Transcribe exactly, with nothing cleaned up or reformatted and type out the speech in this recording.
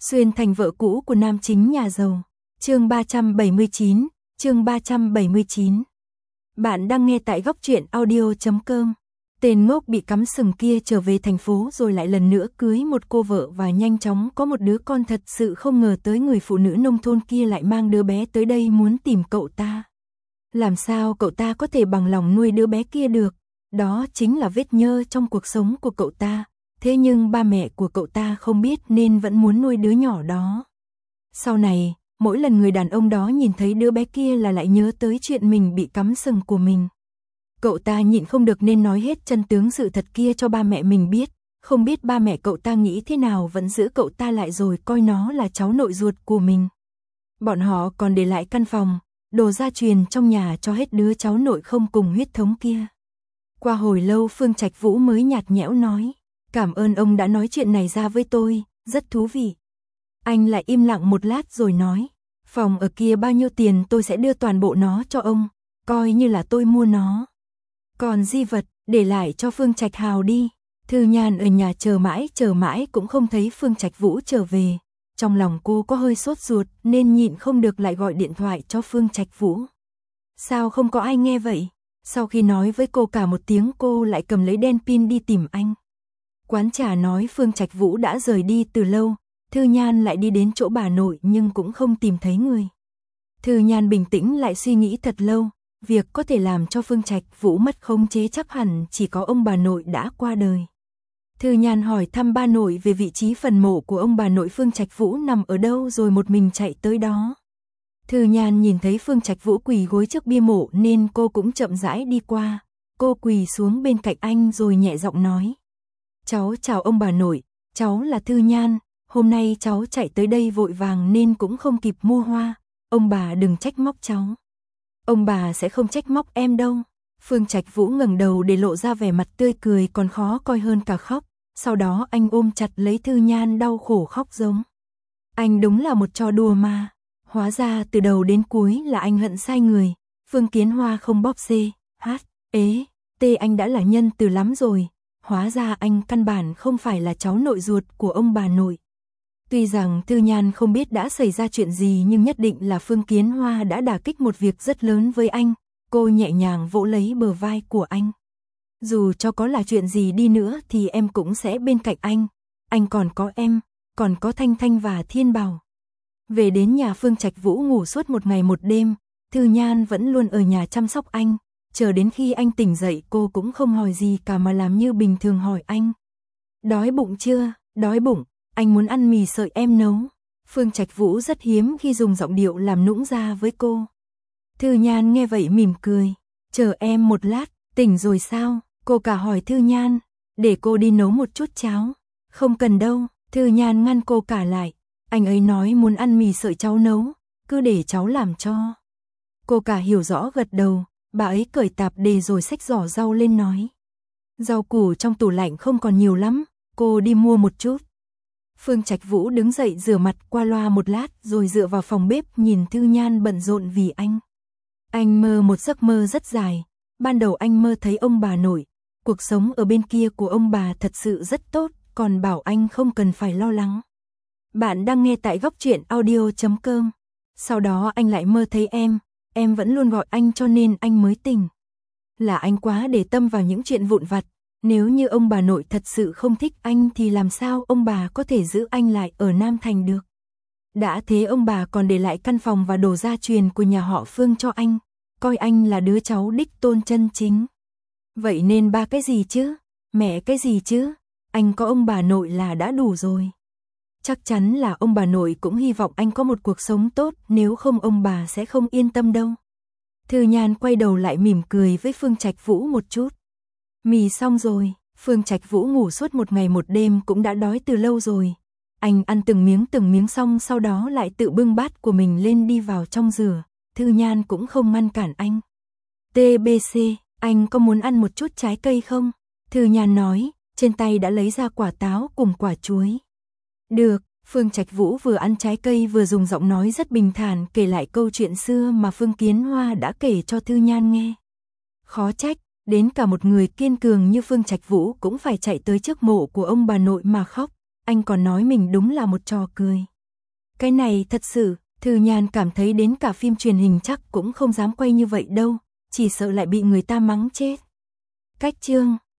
Xuyên thành vợ cũ của nam chính nhà giàu. Chương ba trăm bảy mươi chín, chương ba trăm bảy mươi chín. Bạn đang nghe tại góc truyện audio chấm com. Tên ngốc bị cắm sừng kia trở về thành phố rồi lại lần nữa cưới một cô vợ và nhanh chóng có một đứa con, thật sự không ngờ tới người phụ nữ nông thôn kia lại mang đứa bé tới đây muốn tìm cậu ta. Làm sao cậu ta có thể bằng lòng nuôi đứa bé kia được? Đó chính là vết nhơ trong cuộc sống của cậu ta. Thế nhưng ba mẹ của cậu ta không biết nên vẫn muốn nuôi đứa nhỏ đó. Sau này, mỗi lần người đàn ông đó nhìn thấy đứa bé kia là lại nhớ tới chuyện mình bị cắm sừng của mình. Cậu ta nhịn không được nên nói hết chân tướng sự thật kia cho ba mẹ mình biết. Không biết ba mẹ cậu ta nghĩ thế nào vẫn giữ cậu ta lại rồi coi nó là cháu nội ruột của mình. Bọn họ còn để lại căn phòng, đồ gia truyền trong nhà cho hết đứa cháu nội không cùng huyết thống kia. Qua hồi lâu Phương Trạch Vũ mới nhạt nhẽo nói: "Cảm ơn ông đã nói chuyện này ra với tôi, rất thú vị." Anh lại im lặng một lát rồi nói: "Phòng ở kia bao nhiêu tiền tôi sẽ đưa toàn bộ nó cho ông, coi như là tôi mua nó. Còn di vật, để lại cho Phương Trạch Hào đi." Thư Nhan ở nhà chờ mãi chờ mãi cũng không thấy Phương Trạch Vũ trở về. Trong lòng cô có hơi sốt ruột nên nhịn không được lại gọi điện thoại cho Phương Trạch Vũ. Sao không có ai nghe vậy? Sau khi nói với cô cả một tiếng cô lại cầm lấy đèn pin đi tìm anh. Quán trà nói Phương Trạch Vũ đã rời đi từ lâu. Thư Nhan lại đi đến chỗ bà nội nhưng cũng không tìm thấy người. Thư Nhan bình tĩnh lại suy nghĩ thật lâu. Việc có thể làm cho Phương Trạch Vũ mất khống chế chắc hẳn chỉ có ông bà nội đã qua đời. Thư Nhan hỏi thăm ba nội về vị trí phần mộ của ông bà nội Phương Trạch Vũ nằm ở đâu rồi một mình chạy tới đó. Thư Nhan nhìn thấy Phương Trạch Vũ quỳ gối trước bia mộ nên cô cũng chậm rãi đi qua. Cô quỳ xuống bên cạnh anh rồi nhẹ giọng nói: "Cháu chào ông bà nội, cháu là Thư Nhan, hôm nay cháu chạy tới đây vội vàng nên cũng không kịp mua hoa, ông bà đừng trách móc cháu." "Ông bà sẽ không trách móc em đâu." Phương Trạch Vũ ngẩng đầu để lộ ra vẻ mặt tươi cười còn khó coi hơn cả khóc, sau đó anh ôm chặt lấy Thư Nhan đau khổ khóc giống. Anh đúng là một trò đùa mà, hóa ra từ đầu đến cuối là anh hận sai người. Phương Kiến Hoa không bóp C, H, ế, T anh đã là nhân từ lắm rồi, hóa ra anh căn bản không phải là cháu nội ruột của ông bà nội. Tuy rằng Thư Nhan không biết đã xảy ra chuyện gì nhưng nhất định là Phương Kiến Hoa đã đả kích một việc rất lớn với anh. Cô nhẹ nhàng vỗ lấy bờ vai của anh. "Dù cho có là chuyện gì đi nữa thì em cũng sẽ bên cạnh anh. Anh còn có em, còn có Thanh Thanh và Thiên Bảo." Về đến nhà Phương Trạch Vũ ngủ suốt một ngày một đêm. Thư Nhan vẫn luôn ở nhà chăm sóc anh. Chờ đến khi anh tỉnh dậy cô cũng không hỏi gì cả mà làm như bình thường hỏi anh: "Đói bụng chưa?" "Đói bụng, anh muốn ăn mì sợi em nấu." Phương Trạch Vũ rất hiếm khi dùng giọng điệu làm nũng ra với cô. Thư Nhan nghe vậy mỉm cười: "Chờ em một lát, tỉnh rồi sao?" Cô cả hỏi Thư Nhan: "Để cô đi nấu một chút cháo." "Không cần đâu." Thư Nhan ngăn cô cả lại: "Anh ấy nói muốn ăn mì sợi cháu nấu, cứ để cháu làm cho." Cô cả hiểu rõ gật đầu. Bà ấy cởi tạp dề rồi xách giỏ rau lên nói: "Rau củ trong tủ lạnh không còn nhiều lắm, cô đi mua một chút." Phương Trạch Vũ đứng dậy rửa mặt qua loa một lát rồi dựa vào phòng bếp nhìn Thư Nhan bận rộn vì anh. Anh mơ một giấc mơ rất dài. Ban đầu anh mơ thấy ông bà nội. Cuộc sống ở bên kia của ông bà thật sự rất tốt, còn bảo anh không cần phải lo lắng. Bạn đang nghe tại góc truyện audio chấm com. Sau đó anh lại mơ thấy em. Em vẫn luôn gọi anh cho nên anh mới tỉnh. Là anh quá để tâm vào những chuyện vụn vặt. Nếu như ông bà nội thật sự không thích anh thì làm sao ông bà có thể giữ anh lại ở Nam Thành được. Đã thế ông bà còn để lại căn phòng và đồ gia truyền của nhà họ Phương cho anh, coi anh là đứa cháu đích tôn chân chính. Vậy nên ba cái gì chứ, mẹ cái gì chứ, anh có ông bà nội là đã đủ rồi. Chắc chắn là ông bà nội cũng hy vọng anh có một cuộc sống tốt, nếu không ông bà sẽ không yên tâm đâu." Thư Nhan quay đầu lại mỉm cười với Phương Trạch Vũ một chút. "Mì xong rồi." Phương Trạch Vũ ngủ suốt một ngày một đêm cũng đã đói từ lâu rồi. Anh ăn từng miếng từng miếng xong sau đó lại tự bưng bát của mình lên đi vào trong rửa. Thư Nhan cũng không ngăn cản anh. "tê bê xê, anh có muốn ăn một chút trái cây không?" Thư Nhan nói, trên tay đã lấy ra quả táo cùng quả chuối. "Được." Phương Trạch Vũ vừa ăn trái cây vừa dùng giọng nói rất bình thản kể lại câu chuyện xưa mà Phương Kiến Hoa đã kể cho Thư Nhan nghe. Khó trách, đến cả một người kiên cường như Phương Trạch Vũ cũng phải chạy tới trước mộ của ông bà nội mà khóc. Anh còn nói mình đúng là một trò cười. Cái này thật sự, Thư Nhan cảm thấy đến cả phim truyền hình chắc cũng không dám quay như vậy đâu, chỉ sợ lại bị người ta mắng chết. Cách chương